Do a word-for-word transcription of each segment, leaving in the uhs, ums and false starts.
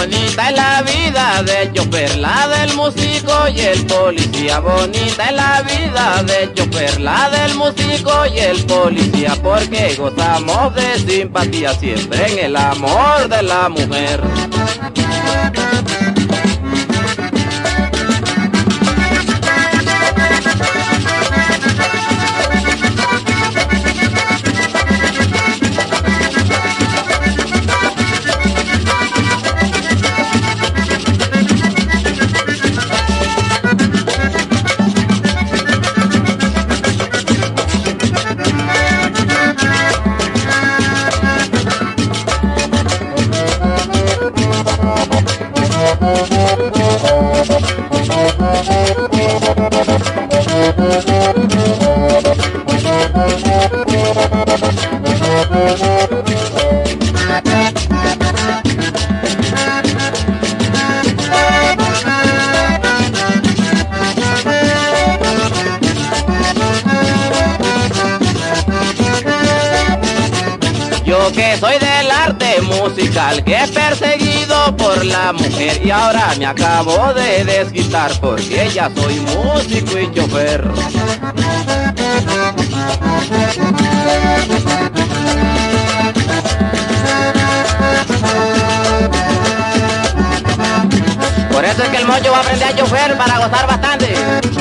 bonita es la vida del chofer, la del músico y el policía. Bonita es la vida del chofer, la del músico y el policía, porque gozamos de simpatía siempre en el amor de la mujer. Yo que soy del arte musical, que he perseguido por la mujer, y ahora me acabo de desquitar porque ya soy músico y chofer. Por eso es que el mocho va a aprender a chofer para gozar bastante.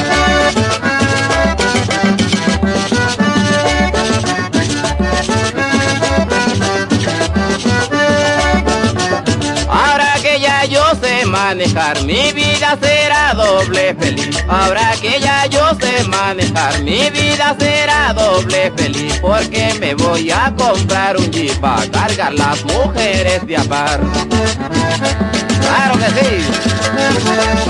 Yo sé manejar, mi vida será doble feliz. Ahora que ya yo sé manejar, mi vida será doble feliz, porque me voy a comprar un jeep a cargar las mujeres de a par. Claro que sí.